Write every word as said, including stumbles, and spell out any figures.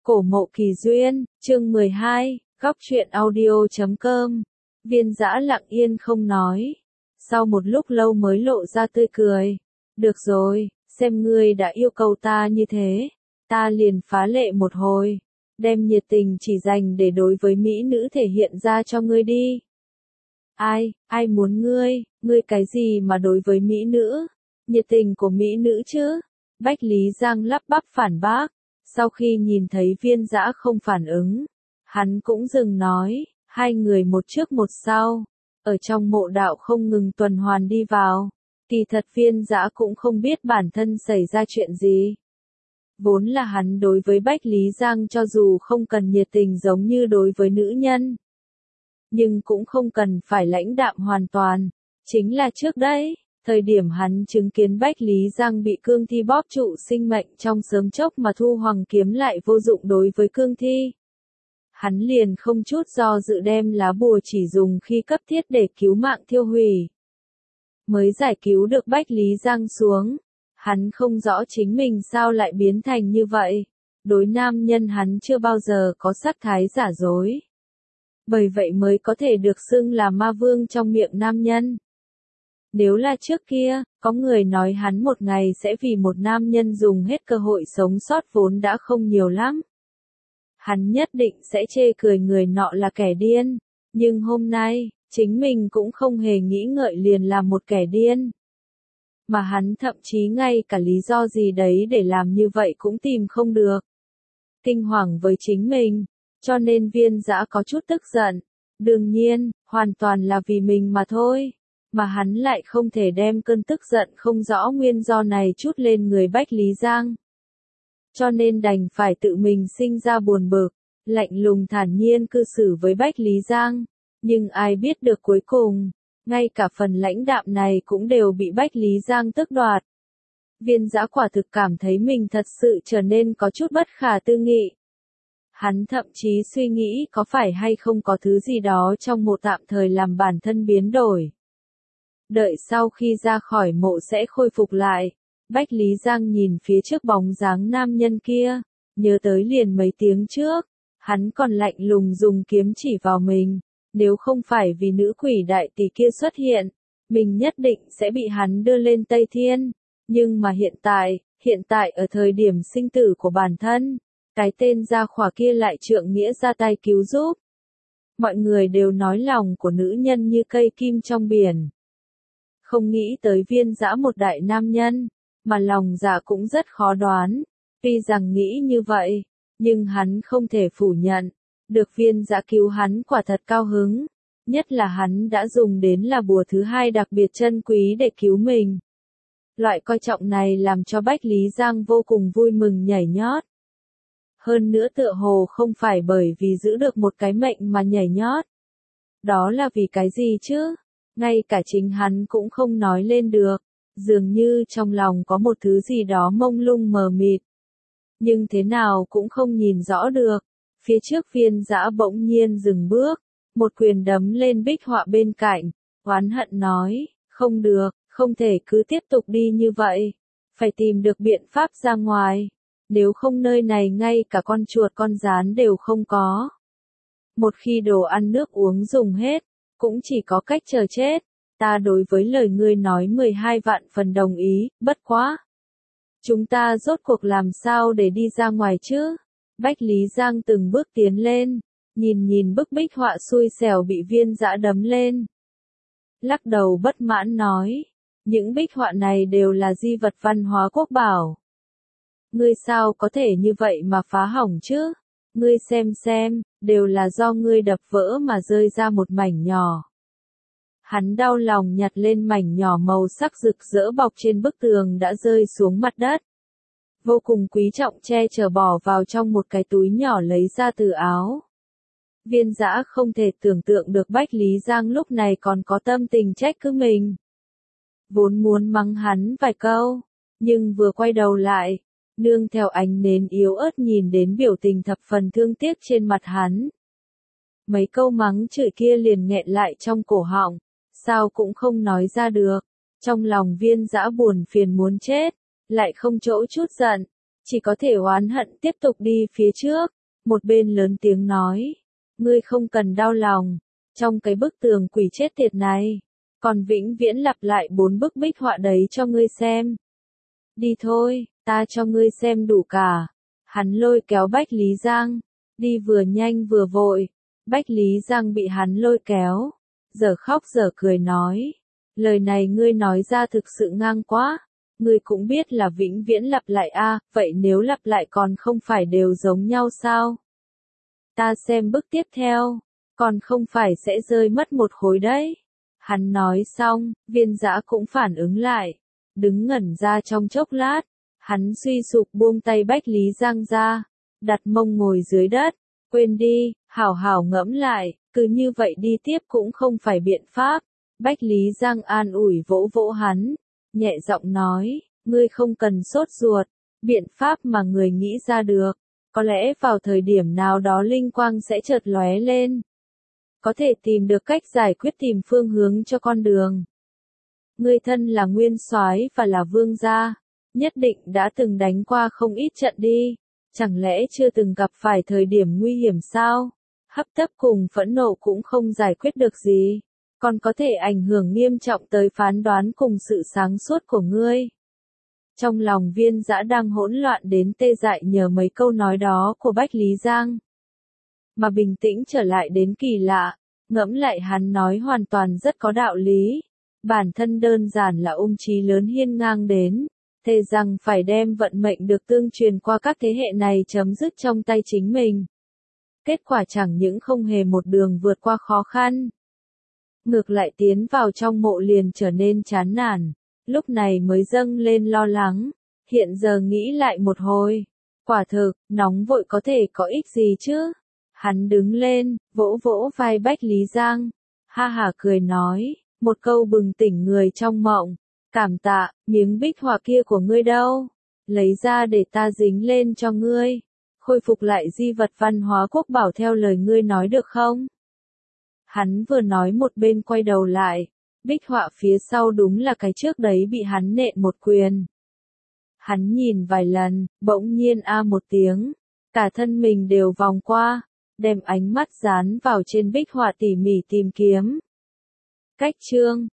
Cổ Mộ Kỳ Duyên, chương mười hai, góc truyện audio chấm com. Viên Dã lặng yên không nói. Sau một lúc lâu mới lộ ra tươi cười. Được rồi, xem ngươi đã yêu cầu ta như thế. Ta liền phá lệ một hồi. Đem nhiệt tình chỉ dành để đối với mỹ nữ thể hiện ra cho ngươi đi. Ai, ai muốn ngươi, ngươi cái gì mà đối với mỹ nữ? Nhiệt tình của mỹ nữ chứ? Bách Lý Giang lắp bắp phản bác. Sau khi nhìn thấy Viên Dã không phản ứng, hắn cũng dừng nói, hai người một trước một sau, ở trong mộ đạo không ngừng tuần hoàn đi vào. Kỳ thật Viên Dã cũng không biết bản thân xảy ra chuyện gì. Vốn là hắn đối với Bách Lý Giang cho dù không cần nhiệt tình giống như đối với nữ nhân, nhưng cũng không cần phải lãnh đạm hoàn toàn. Chính là trước đấy, thời điểm hắn chứng kiến Bách Lý Giang bị cương thi bóp trụ sinh mệnh trong sớm chốc mà Thu Hoàng kiếm lại vô dụng đối với cương thi. Hắn liền không chút do dự đem lá bùa chỉ dùng khi cấp thiết để cứu mạng thiêu hủy. Mới giải cứu được Bách Lý Giang xuống. Hắn không rõ chính mình sao lại biến thành như vậy. Đối nam nhân hắn chưa bao giờ có sát thái giả dối. Bởi vậy mới có thể được xưng là ma vương trong miệng nam nhân. Nếu là trước kia, có người nói hắn một ngày sẽ vì một nam nhân dùng hết cơ hội sống sót vốn đã không nhiều lắm. Hắn nhất định sẽ chê cười người nọ là kẻ điên. Nhưng hôm nay, chính mình cũng không hề nghĩ ngợi liền là một kẻ điên. Mà hắn thậm chí ngay cả lý do gì đấy để làm như vậy cũng tìm không được. Kinh hoàng với chính mình, cho nên Viên Dã có chút tức giận. Đương nhiên, hoàn toàn là vì mình mà thôi. Mà hắn lại không thể đem cơn tức giận không rõ nguyên do này chút lên người Bách Lý Giang. Cho nên đành phải tự mình sinh ra buồn bực, lạnh lùng thản nhiên cư xử với Bách Lý Giang. Nhưng ai biết được cuối cùng, ngay cả phần lãnh đạm này cũng đều bị Bách Lý Giang tước đoạt. Viên Dã quả thực cảm thấy mình thật sự trở nên có chút bất khả tư nghị. Hắn thậm chí suy nghĩ có phải hay không có thứ gì đó trong mộ tạm thời làm bản thân biến đổi. Đợi sau khi ra khỏi mộ sẽ khôi phục lại. Bách Lý Giang nhìn phía trước bóng dáng nam nhân kia, nhớ tới liền mấy tiếng trước, hắn còn lạnh lùng dùng kiếm chỉ vào mình. Nếu không phải vì nữ quỷ đại tỷ kia xuất hiện, mình nhất định sẽ bị hắn đưa lên Tây Thiên. Nhưng mà hiện tại, hiện tại ở thời điểm sinh tử của bản thân, cái tên gia khỏa kia lại trượng nghĩa ra tay cứu giúp. Mọi người đều nói lòng của nữ nhân như cây kim trong biển. Không nghĩ tới Viên Dã một đại nam nhân, mà lòng dạ cũng rất khó đoán. Tuy rằng nghĩ như vậy, nhưng hắn không thể phủ nhận. Được Viên Dã cứu hắn quả thật cao hứng. Nhất là hắn đã dùng đến là bùa thứ hai đặc biệt chân quý để cứu mình. Loại coi trọng này làm cho Bách Lý Giang vô cùng vui mừng nhảy nhót. Hơn nữa tựa hồ không phải bởi vì giữ được một cái mệnh mà nhảy nhót. Đó là vì cái gì chứ? Ngay cả chính hắn cũng không nói lên được. Dường như trong lòng có một thứ gì đó mông lung mờ mịt. Nhưng thế nào cũng không nhìn rõ được. Phía trước Viên Dã bỗng nhiên dừng bước. Một quyền đấm lên bích họa bên cạnh. Oán hận nói, không được, không thể cứ tiếp tục đi như vậy. Phải tìm được biện pháp ra ngoài. Nếu không nơi này ngay cả con chuột con gián đều không có. Một khi đồ ăn nước uống dùng hết, cũng chỉ có cách chờ chết. Ta đối với lời ngươi nói mười hai vạn phần đồng ý, bất quá. Chúng ta rốt cuộc làm sao để đi ra ngoài chứ? Bách Lý Giang từng bước tiến lên, nhìn nhìn bức bích họa xui xẻo bị Viên Dã đấm lên. Lắc đầu bất mãn nói, những bích họa này đều là di vật văn hóa quốc bảo. Ngươi sao có thể như vậy mà phá hỏng chứ? Ngươi xem xem, đều là do ngươi đập vỡ mà rơi ra một mảnh nhỏ. Hắn đau lòng nhặt lên mảnh nhỏ màu sắc rực rỡ bọc trên bức tường đã rơi xuống mặt đất. Vô cùng quý trọng che chở bỏ vào trong một cái túi nhỏ lấy ra từ áo. Viên Dã không thể tưởng tượng được Bách Lý Giang lúc này còn có tâm tình trách cứ mình. Vốn muốn mắng hắn vài câu, nhưng vừa quay đầu lại, nương theo ánh nến yếu ớt nhìn đến biểu tình thập phần thương tiếc trên mặt hắn. Mấy câu mắng chửi kia liền nghẹn lại trong cổ họng, sao cũng không nói ra được. Trong lòng Viên Dã buồn phiền muốn chết, lại không chỗ chút giận. chỉ có thể oán hận tiếp tục đi phía trước. Một bên lớn tiếng nói, ngươi không cần đau lòng, trong cái bức tường quỷ chết tiệt này, còn vĩnh viễn lặp lại bốn bức bích họa đấy cho ngươi xem. Đi thôi, ta cho ngươi xem đủ cả. Hắn lôi kéo Bách Lý Giang, đi vừa nhanh vừa vội. Bách Lý Giang bị hắn lôi kéo, giờ khóc giờ cười nói, lời này ngươi nói ra thực sự ngang quá, ngươi cũng biết là vĩnh viễn lặp lại a, à, vậy nếu lặp lại còn không phải đều giống nhau sao? Ta xem bức tiếp theo, còn không phải sẽ rơi mất một khối đấy. Hắn nói xong, Viên Dã cũng phản ứng lại, đứng ngẩn ra trong chốc lát, hắn suy sụp buông tay Bách Lý Giang ra, đặt mông ngồi dưới đất, quên đi, hảo hảo ngẫm lại, cứ như vậy đi tiếp cũng không phải biện pháp. Bách Lý Giang an ủi vỗ vỗ hắn, nhẹ giọng nói, ngươi không cần sốt ruột, biện pháp mà người nghĩ ra được, có lẽ vào thời điểm nào đó linh quang sẽ chợt lóe lên. Có thể tìm được cách giải quyết, tìm phương hướng cho con đường. Ngươi thân là nguyên soái và là vương gia, nhất định đã từng đánh qua không ít trận đi, chẳng lẽ chưa từng gặp phải thời điểm nguy hiểm sao? Hấp tấp cùng phẫn nộ cũng không giải quyết được gì, còn có thể ảnh hưởng nghiêm trọng tới phán đoán cùng sự sáng suốt của ngươi. Trong lòng Viên Dã đang hỗn loạn đến tê dại nhờ mấy câu nói đó của Bách Lý Giang, mà bình tĩnh trở lại đến kỳ lạ, ngẫm lại hắn nói hoàn toàn rất có đạo lý. Bản thân đơn giản là ung chí lớn hiên ngang đến, thề rằng phải đem vận mệnh được tương truyền qua các thế hệ này chấm dứt trong tay chính mình. Kết quả chẳng những không hề một đường vượt qua khó khăn, ngược lại tiến vào trong mộ liền trở nên chán nản, lúc này mới dâng lên lo lắng, hiện giờ nghĩ lại một hồi, quả thực, nóng vội có thể có ích gì chứ? Hắn đứng lên, vỗ vỗ vai Bách Lý Giang, ha hả cười nói, một câu bừng tỉnh người trong mộng, cảm tạ, miếng bích họa kia của ngươi đâu? Lấy ra để ta dính lên cho ngươi, khôi phục lại di vật văn hóa quốc bảo theo lời ngươi nói được không? Hắn vừa nói một bên quay đầu lại, bích họa phía sau đúng là cái trước đấy bị hắn nện một quyền. Hắn nhìn vài lần, bỗng nhiên a một tiếng, cả thân mình đều vòng qua, đem ánh mắt dán vào trên bích họa tỉ mỉ tìm kiếm. Cách chương